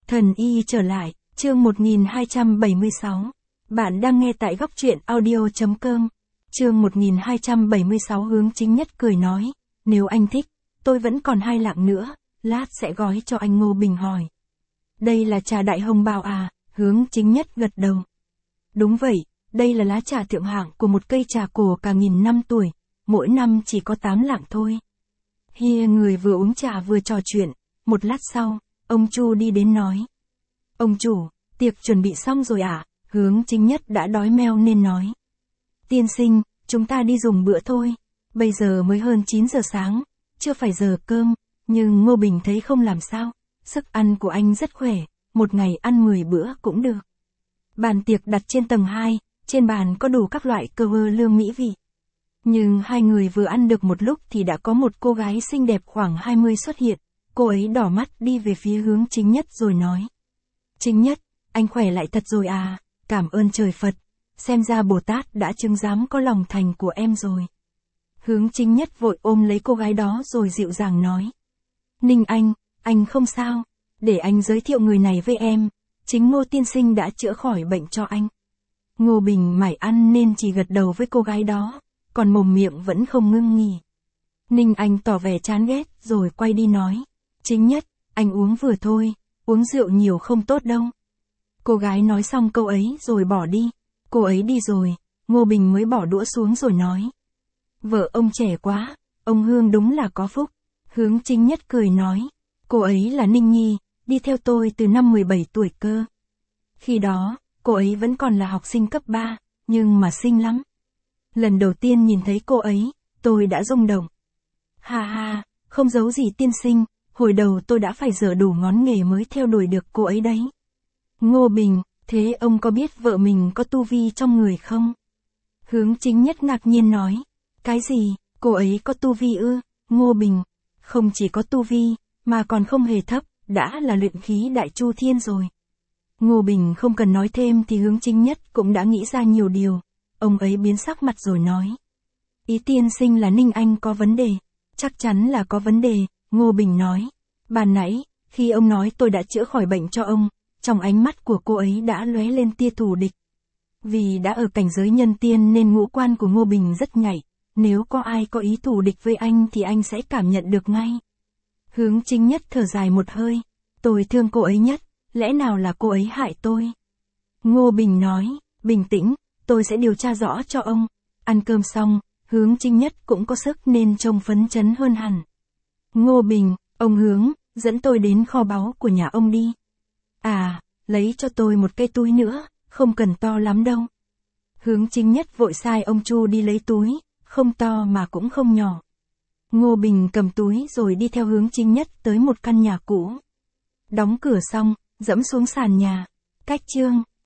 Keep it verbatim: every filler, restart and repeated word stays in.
Thần y trở lại, chương một nghìn hai trăm bảy mươi sáu. Bạn đang nghe tại góc truyện audio chấm com. Chương một nghìn hai trăm bảy mươi sáu Hướng Chính Nhất cười nói, nếu anh thích, tôi vẫn còn hai lạng nữa, lát sẽ gói cho anh. Ngô Bình hỏi. Đây là trà đại hồng bào à? Hướng Chính Nhất gật đầu. Đúng vậy, đây là lá trà thượng hạng của một cây trà cổ cả nghìn năm tuổi, mỗi năm chỉ có tám lạng thôi. Hi người vừa uống trà vừa trò chuyện, một lát sau, ông Chu đi đến nói. Ông chủ, tiệc chuẩn bị xong rồi ạ? À? Hướng Chính Nhất đã đói meo nên nói. Tiên sinh, chúng ta đi dùng bữa thôi, bây giờ mới hơn chín giờ sáng, chưa phải giờ cơm, nhưng Ngô Bình thấy không làm sao, sức ăn của anh rất khỏe, một ngày ăn mười bữa cũng được. Bàn tiệc đặt trên tầng hai, trên bàn có đủ các loại cơ vơ lương mỹ vị. Nhưng hai người vừa ăn được một lúc thì đã có một cô gái xinh đẹp khoảng hai mươi xuất hiện, cô ấy đỏ mắt đi về phía Hướng Chính Nhất rồi nói. Chính Nhất, anh khỏe lại thật rồi à, cảm ơn trời Phật, xem ra Bồ Tát đã chứng giám có lòng thành của em rồi. Hướng Chính Nhất vội ôm lấy cô gái đó rồi dịu dàng nói. Ninh Anh, anh không sao, để anh giới thiệu người này với em, chính Ngô tiên sinh đã chữa khỏi bệnh cho anh. Ngô Bình mải ăn nên chỉ gật đầu với cô gái đó, còn mồm miệng vẫn không ngưng nghỉ. Ninh Anh tỏ vẻ chán ghét rồi quay đi nói. Chính Nhất, anh uống vừa thôi, uống rượu nhiều không tốt đâu. Cô gái nói xong câu ấy rồi bỏ đi. Cô ấy đi rồi, Ngô Bình mới bỏ đũa xuống rồi nói. Vợ ông trẻ quá, ông Hương đúng là có phúc. Hướng Chính Nhất cười nói. Cô ấy là Ninh Nhi, đi theo tôi từ năm mười bảy tuổi cơ. Khi đó, cô ấy vẫn còn là học sinh cấp ba, nhưng mà xinh lắm. Lần đầu tiên nhìn thấy cô ấy, tôi đã rung động. Ha ha, không giấu gì tiên sinh, hồi đầu tôi đã phải dở đủ ngón nghề mới theo đuổi được cô ấy đấy. Ngô Bình, thế ông có biết vợ mình có tu vi trong người không? Hướng Chính Nhất ngạc nhiên nói. Cái gì, cô ấy có tu vi ư? Ngô Bình, không chỉ có tu vi, mà còn không hề thấp, đã là luyện khí đại chu thiên rồi. Ngô Bình không cần nói thêm thì Hướng Chính Nhất cũng đã nghĩ ra nhiều điều. Ông ấy biến sắc mặt rồi nói. Ý tiên sinh là Ninh Anh có vấn đề. Chắc chắn là có vấn đề, Ngô Bình nói. Ban nãy, khi ông nói tôi đã chữa khỏi bệnh cho ông, trong ánh mắt của cô ấy đã lóe lên tia thù địch. Vì đã ở cảnh giới nhân tiên nên ngũ quan của Ngô Bình rất nhạy, nếu có ai có ý thù địch với anh thì anh sẽ cảm nhận được ngay. Hướng Chính Nhất thở dài một hơi. Tôi thương cô ấy nhất, lẽ nào là cô ấy hại tôi? Ngô Bình nói, bình tĩnh, tôi sẽ điều tra rõ cho ông. Ăn cơm xong, Hướng Chính Nhất cũng có sức nên trông phấn chấn hơn hẳn. Ngô Bình, ông Hướng, dẫn tôi đến kho báu của nhà ông đi. À, lấy cho tôi một cái túi nữa, không cần to lắm đâu. Hướng Chính Nhất vội sai ông Chu đi lấy túi, không to mà cũng không nhỏ. Ngô Bình cầm túi rồi đi theo Hướng Chính Nhất tới một căn nhà cũ. Đóng cửa xong, dẫm xuống sàn nhà. Cách chương